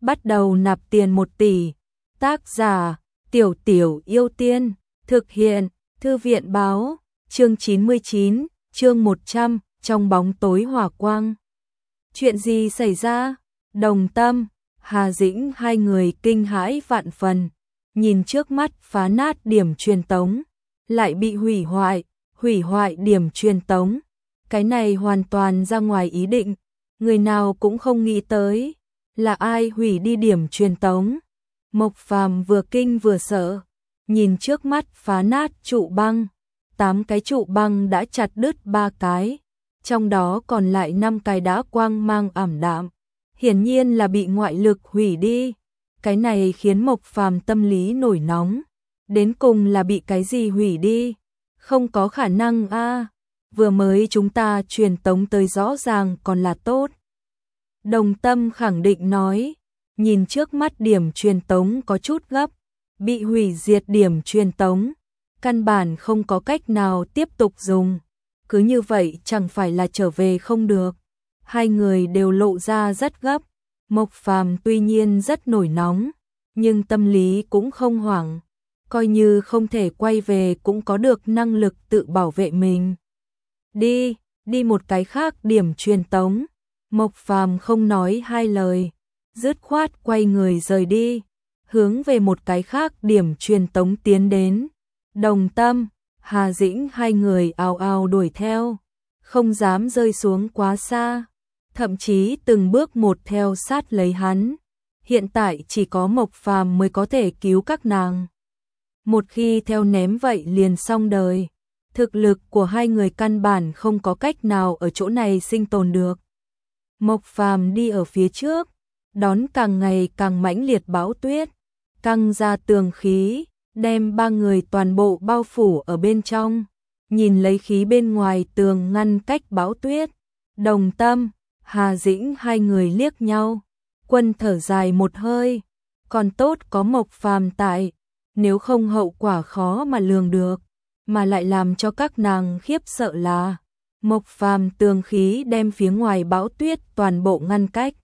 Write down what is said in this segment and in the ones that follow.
bắt đầu nạp tiền 1 tỷ. Tác giả: Tiểu Tiểu Yêu Tiên. Thực hiện: Thư viện báo. Chương 99, chương 100, trong bóng tối hỏa quang. Chuyện gì xảy ra? Đồng Tâm, Hà Dĩnh hai người kinh hãi vạn phần, nhìn trước mắt phá nát điểm truyền tống, lại bị hủy hoại điểm truyền tống. Cái này hoàn toàn ra ngoài ý định, người nào cũng không nghĩ tới, là ai hủy đi điểm truyền tống. Mộc Phàm vừa kinh vừa sợ, nhìn trước mắt phá nát trụ băng, 8 cái trụ băng đã chặt đứt 3 cái, trong đó còn lại 5 cái đã quang mang ảm đạm, hiển nhiên là bị ngoại lực hủy đi. Cái này khiến Mộc Phàm tâm lý nổi nóng, đến cùng là bị cái gì hủy đi? Không có khả năng a, vừa mới chúng ta truyền tống tới rõ ràng còn là tốt. Đồng Tâm khẳng định nói, nhìn trước mắt điểm truyền tống có chút gấp, bị hủy diệt điểm truyền tống, căn bản không có cách nào tiếp tục dùng, cứ như vậy chẳng phải là trở về không được. Hai người đều lộ ra rất gấp, Mộc Phàm tuy nhiên rất nổi nóng, nhưng tâm lý cũng không hoảng, coi như không thể quay về cũng có được năng lực tự bảo vệ mình. Đi một cái khác điểm truyền tống. Mộc Phàm không nói hai lời, dứt khoát quay người rời đi, hướng về một cái khác điểm truyền tống tiến đến. Đồng Tâm, Hà Dĩnh hai người ào ào đuổi theo, không dám rơi xuống quá xa, thậm chí từng bước một theo sát lấy hắn. Hiện tại chỉ có Mộc Phàm mới có thể cứu các nàng. Một khi theo ném vậy liền xong đời, thực lực của hai người căn bản không có cách nào ở chỗ này sinh tồn được. Mộc Phàm đi ở phía trước, đón càng ngày càng mãnh liệt bão tuyết, căng ra tường khí, đem 3 người toàn bộ bao phủ ở bên trong, nhìn lấy khí bên ngoài tường ngăn cách bão tuyết. Đồng Tâm, Hà Dĩnh hai người liếc nhau, Quân thở dài một hơi, còn tốt có Mộc Phàm tại, nếu không hậu quả khó mà lường được, mà lại làm cho các nàng khiếp sợ là Mộc Phàm tường khí đem phía ngoài bão tuyết toàn bộ ngăn cách,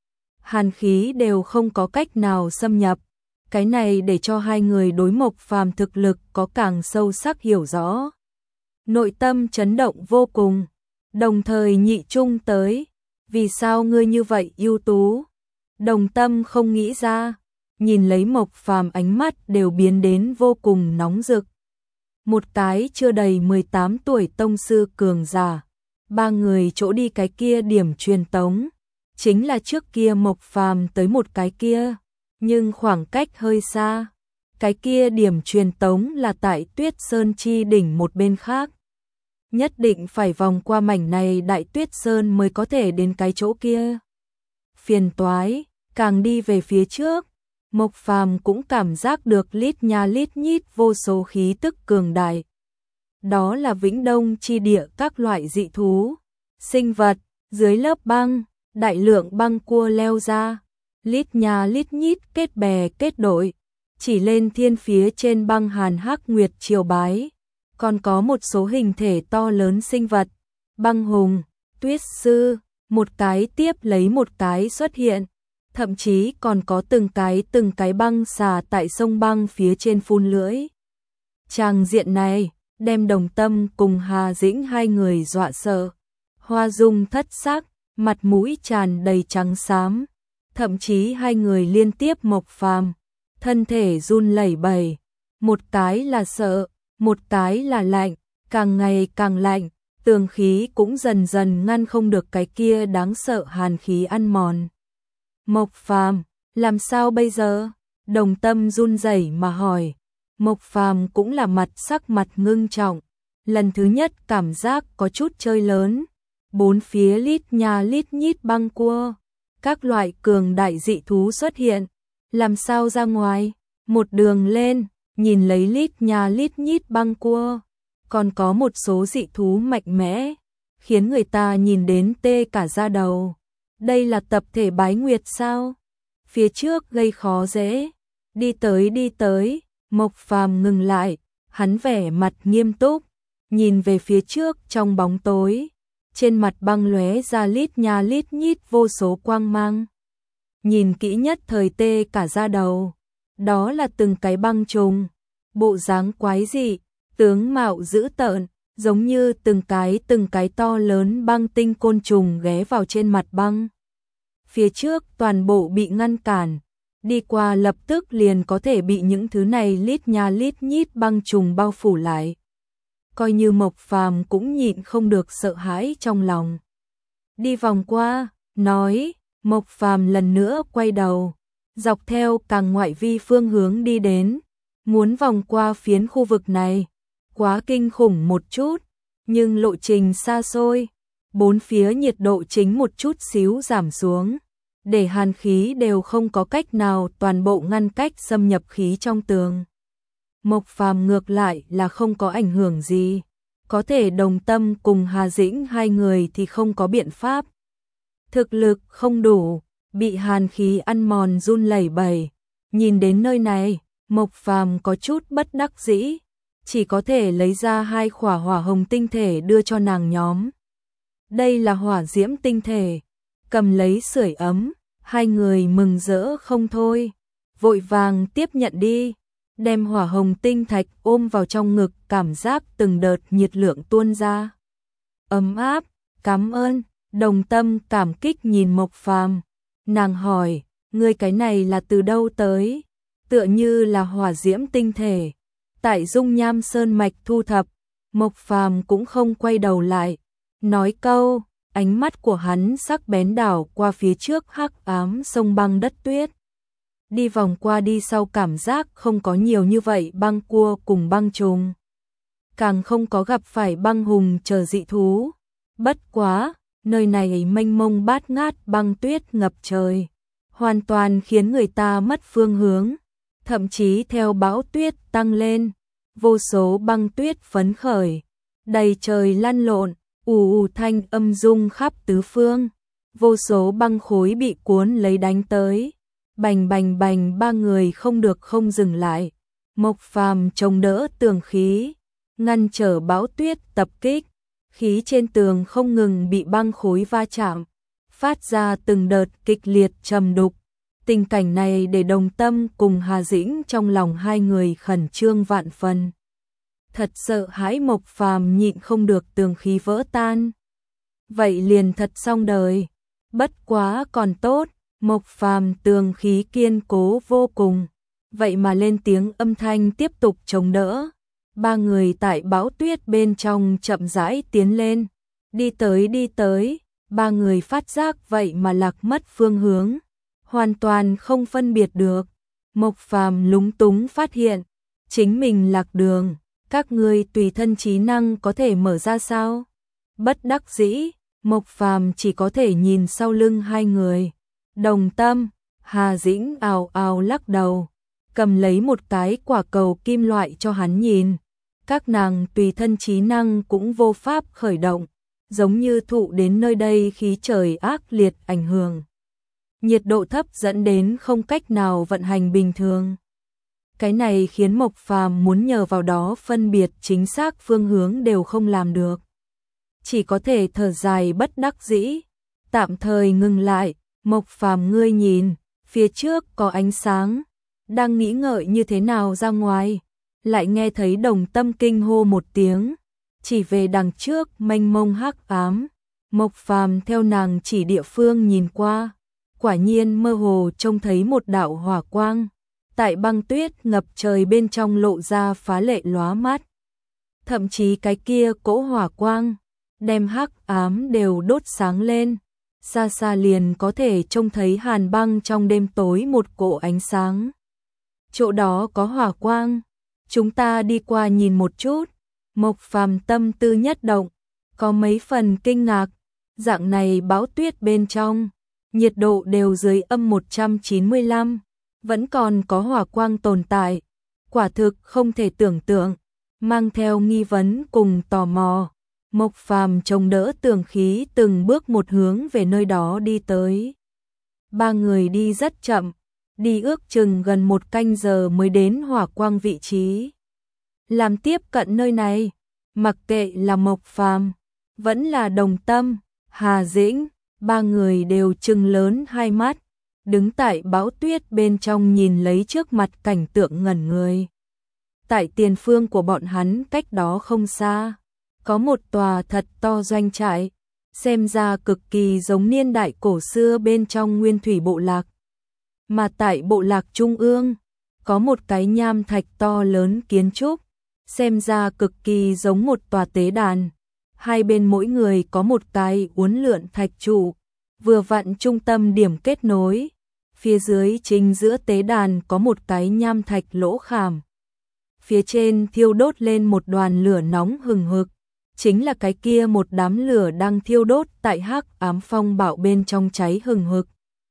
hàn khí đều không có cách nào xâm nhập. Cái này để cho hai người đối Mộc Phàm thực lực có càng sâu sắc hiểu rõ. Nội tâm chấn động vô cùng, đồng thời nhị trung tới, vì sao ngươi như vậy ưu tú? Đồng Tâm không nghĩ ra, nhìn lấy Mộc Phàm ánh mắt đều biến đến vô cùng nóng rực. Một cái chưa đầy 18 tuổi tông sư cường giả, 3 người chỗ đi cái kia điểm truyền tống, chính là trước kia Mộc Phàm tới một cái kia, nhưng khoảng cách hơi xa. Cái kia điểm truyền tống là tại Tuyết Sơn chi đỉnh một bên khác. Nhất định phải vòng qua mảnh này Đại Tuyết Sơn mới có thể đến cái chỗ kia. Phiền toái, càng đi về phía trước, Mộc Phàm cũng cảm giác được lít nha lít nhít vô số khí tức cường đại. Đó là Vĩnh Đông chi địa các loại dị thú, sinh vật, dưới lớp băng, đại lượng băng cua leo ra, lít nha lít nhít kết bè kết đội, chỉ lên thiên phía trên băng hàn hắc nguyệt triều bái. Còn có một số hình thể to lớn sinh vật, băng hùng, tuyết sư, một cái tiếp lấy một cái xuất hiện, thậm chí còn có từng cái băng xà tại sông băng phía trên phun lưỡi. Tràng diện này đem Đồng Tâm cùng Hà Dĩnh hai người dọa sợ, hoa dung thất sắc, mặt mũi tràn đầy trắng xám, thậm chí hai người liên tiếp Mộc Phàm, thân thể run lẩy bẩy, một cái là sợ, một cái là lạnh, càng ngày càng lạnh, tường khí cũng dần dần ngăn không được cái kia đáng sợ hàn khí ăn mòn. Mộc Phàm, làm sao bây giờ? Đồng Tâm run rẩy mà hỏi. Mộc Phàm cũng là sắc mặt ngưng trọng, lần thứ nhất cảm giác có chút chơi lớn, bốn phía lít nha lít nhít băng cua, các loại cường đại dị thú xuất hiện, làm sao ra ngoài? Một đường lên, nhìn lấy lít nha lít nhít băng cua, còn có một số dị thú mạnh mẽ, khiến người ta nhìn đến tê cả da đầu. Đây là tập thể bái nguyệt sao? Phía trước gây khó dễ. Đi tới, Mộc Phàm ngừng lại, hắn vẻ mặt nghiêm túc, nhìn về phía trước trong bóng tối, trên mặt băng lóe ra lít nha lít nhít vô số quang mang. nhìn kỹ nhất thời tê cả da đầu. Đó là từng cái băng trùng, bộ dáng quái dị, tướng mạo dữ tợn, giống như từng cái to lớn băng tinh côn trùng ghé vào trên mặt băng. Phía trước toàn bộ bị ngăn cản, đi qua lập tức liền có thể bị những thứ này lít nha lít nhít băng trùng bao phủ lại. Coi như Mộc Phàm cũng nhịn không được sợ hãi trong lòng. Đi vòng qua, nói, Mộc Phàm lần nữa quay đầu, dọc theo càng ngoại vi phương hướng đi đến, muốn vòng qua phiến khu vực này. Quá kinh khủng một chút, nhưng lộ trình xa xôi, bốn phía nhiệt độ chính một chút xíu giảm xuống, để hàn khí đều không có cách nào toàn bộ ngăn cách xâm nhập khí trong tường. Mộc Phàm ngược lại là không có ảnh hưởng gì, có thể đồng tâm cùng Hà Dĩnh hai người thì không có biện pháp. Thực lực không đủ, bị hàn khí ăn mòn run lẩy bẩy. Nhìn đến nơi này, Mộc Phàm có chút bất đắc dĩ, chỉ có thể lấy ra 2 khỏa hỏa hồng tinh thể đưa cho nàng nhóm. Đây là hỏa diễm tinh thể, cầm lấy sưởi ấm, hai người mừng rỡ không thôi, vội vàng tiếp nhận đi, đem hỏa hồng tinh thạch ôm vào trong ngực, cảm giác từng đợt nhiệt lượng tuôn ra. Ấm áp, cảm ơn. Đồng Tâm cảm kích nhìn Mộc Phàm, nàng hỏi, ngươi cái này là từ đâu tới? Tựa như là hỏa diễm tinh thể, tại Dung Nham Sơn mạch thu thập. Mộc Phàm cũng không quay đầu lại, nói câu, ánh mắt của hắn sắc bén đảo qua phía trước hắc ám sông băng đất tuyết. Đi vòng qua đi sau cảm giác không có nhiều như vậy băng cua cùng băng trùng, càng không có gặp phải băng hùng chờ dị thú. Bất quá, nơi này mênh mông bát ngát băng tuyết ngập trời, hoàn toàn khiến người ta mất phương hướng, thậm chí theo bão tuyết tăng lên, vô số băng tuyết phấn khởi, đầy trời lăn lộn, ù ù thanh âm rung khắp tứ phương, vô số băng khối bị cuốn lấy đánh tới, bành bành bành, ba người không được không dừng lại. Mộc Phàm chống đỡ tường khí, ngăn trở bão tuyết tập kích. Khí trên tường không ngừng bị băng khối va chạm, phát ra từng đợt kịch liệt trầm đục. Tình cảnh này để Đồng Tâm cùng Hà Dĩnh trong lòng hai người khẩn trương vạn phần. Thật sợ hãi Mộc Phàm nhịn không được tường khí vỡ tan. Vậy liền thật xong đời. Bất quá còn tốt, Mộc Phàm tường khí kiên cố vô cùng, vậy mà lên tiếng âm thanh tiếp tục chống đỡ. Ba người tại bão tuyết bên trong chậm rãi tiến lên, đi tới, ba người phát giác vậy mà lạc mất phương hướng, hoàn toàn không phân biệt được. Mộc Phàm lúng túng phát hiện, chính mình lạc đường, các ngươi tùy thân trí năng có thể mở ra sao? Bất đắc dĩ, Mộc Phàm chỉ có thể nhìn sau lưng hai người. Đồng Tâm, Hà Dĩnh ào ào lắc đầu, cầm lấy một cái quả cầu kim loại cho hắn nhìn. Các nàng tùy thân trí năng cũng vô pháp khởi động, giống như thụ đến nơi đây khí trời ác liệt ảnh hưởng. Nhiệt độ thấp dẫn đến không cách nào vận hành bình thường. Cái này khiến Mộc Phàm muốn nhờ vào đó phân biệt chính xác phương hướng đều không làm được. Chỉ có thể thở dài bất đắc dĩ, tạm thời ngừng lại. Mộc Phàm, ngươi nhìn, phía trước có ánh sáng, đang nghĩ ngợi như thế nào ra ngoài, lại nghe thấy Đồng Tâm kinh hô một tiếng, chỉ về đằng trước mênh mông hắc ám. Mộc Phàm theo nàng chỉ địa phương nhìn qua, quả nhiên mơ hồ trông thấy một đạo hỏa quang, tại băng tuyết ngập trời bên trong lộ ra phá lệ lóa mắt. Thậm chí cái kia cỗ hỏa quang, đem hắc ám đều đốt sáng lên. Xa xa liền có thể trông thấy hàn băng trong đêm tối một cỗ ánh sáng. Chỗ đó có hỏa quang, chúng ta đi qua nhìn một chút. Mộc Phàm tâm tư nhất động, có mấy phần kinh ngạc, dạng này bão tuyết bên trong, nhiệt độ đều dưới âm 195, vẫn còn có hỏa quang tồn tại, quả thực không thể tưởng tượng, mang theo nghi vấn cùng tò mò. Mộc Phàm chống đỡ tường khí từng bước một hướng về nơi đó đi tới. Ba người đi rất chậm, đi ước chừng gần 1 canh giờ mới đến hỏa quang vị trí. Làm tiếp cận nơi này, mặc kệ là Mộc Phàm, vẫn là Đồng Tâm, Hà Dĩnh, ba người đều trừng lớn hai mắt, đứng tại bão tuyết bên trong nhìn lấy trước mặt cảnh tượng ngẩn người. Tại tiền phương của bọn hắn cách đó không xa, có một tòa thật to doanh trại, xem ra cực kỳ giống niên đại cổ xưa bên trong nguyên thủy bộ lạc. Mà tại bộ lạc trung ương, có một cái nham thạch to lớn kiến trúc, xem ra cực kỳ giống một tòa tế đàn. Hai bên mỗi người có một cái uốn lượn thạch trụ, vừa vặn trung tâm điểm kết nối. Phía dưới chính giữa tế đàn có một cái nham thạch lỗ khảm. Phía trên thiêu đốt lên một đoàn lửa nóng hừng hực, chính là cái kia một đám lửa đang thiêu đốt tại hắc ám phong bạo bên trong cháy hừng hực,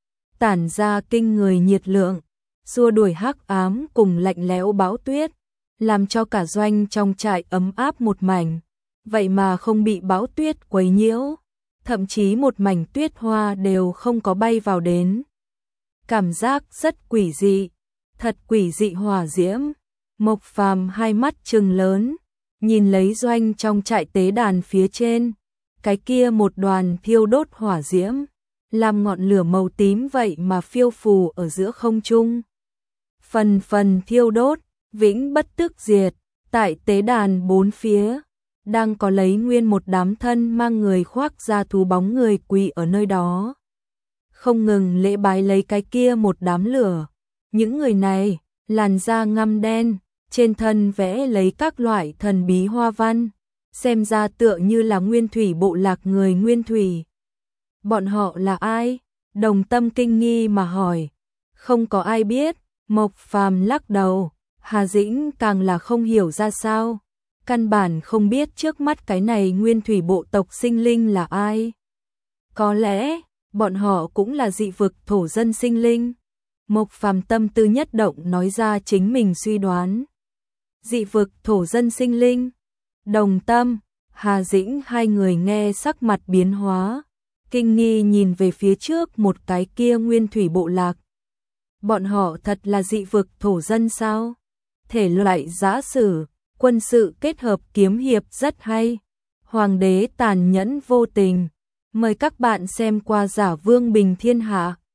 tản ra kinh người nhiệt lượng, xua đuổi hắc ám cùng lạnh lẽo bão tuyết, làm cho cả doanh trong trại ấm áp một mảnh, vậy mà không bị bão tuyết quấy nhiễu, thậm chí một mảnh tuyết hoa đều không có bay vào đến. Cảm giác rất quỷ dị, thật quỷ dị hỏa diễm. Mộc Phàm hai mắt trừng lớn, nhìn lấy doanh trong trại tế đàn phía trên, cái kia một đoàn thiêu đốt hỏa diễm, làm ngọn lửa màu tím vậy mà phiêu phù ở giữa không trung. Phần phần thiêu đốt, vĩnh bất tức diệt, tại tế đàn bốn phía, đang có lấy nguyên một đám thân mang người khoác da thú bóng người quỳ ở nơi đó. Không ngừng lễ bái lấy cái kia một đám lửa. Những người này, làn da ngăm đen, trên thân vẽ lấy các loại thần bí hoa văn, xem ra tựa như là nguyên thủy bộ lạc người nguyên thủy. Bọn họ là ai? Đồng Tâm kinh nghi mà hỏi. Không có ai biết, Mộc Phàm lắc đầu, Hà Dĩnh càng là không hiểu ra sao. Căn bản không biết trước mắt cái này nguyên thủy bộ tộc sinh linh là ai. Có lẽ, bọn họ cũng là dị vực thổ dân sinh linh. Mộc Phàm tâm tư nhất động nói ra chính mình suy đoán. Dị vực thổ dân sinh linh. Đồng Tâm, Hà Dĩnh hai người nghe sắc mặt biến hóa, kinh nghi nhìn về phía trước một cái kia nguyên thủy bộ lạc. Bọn họ thật là dị vực thổ dân sao? Thể loại giã sử, quân sự kết hợp kiếm hiệp rất hay. Hoàng đế tàn nhẫn vô tình. Mời các bạn xem qua Giả Vương Bình Thiên Hạ.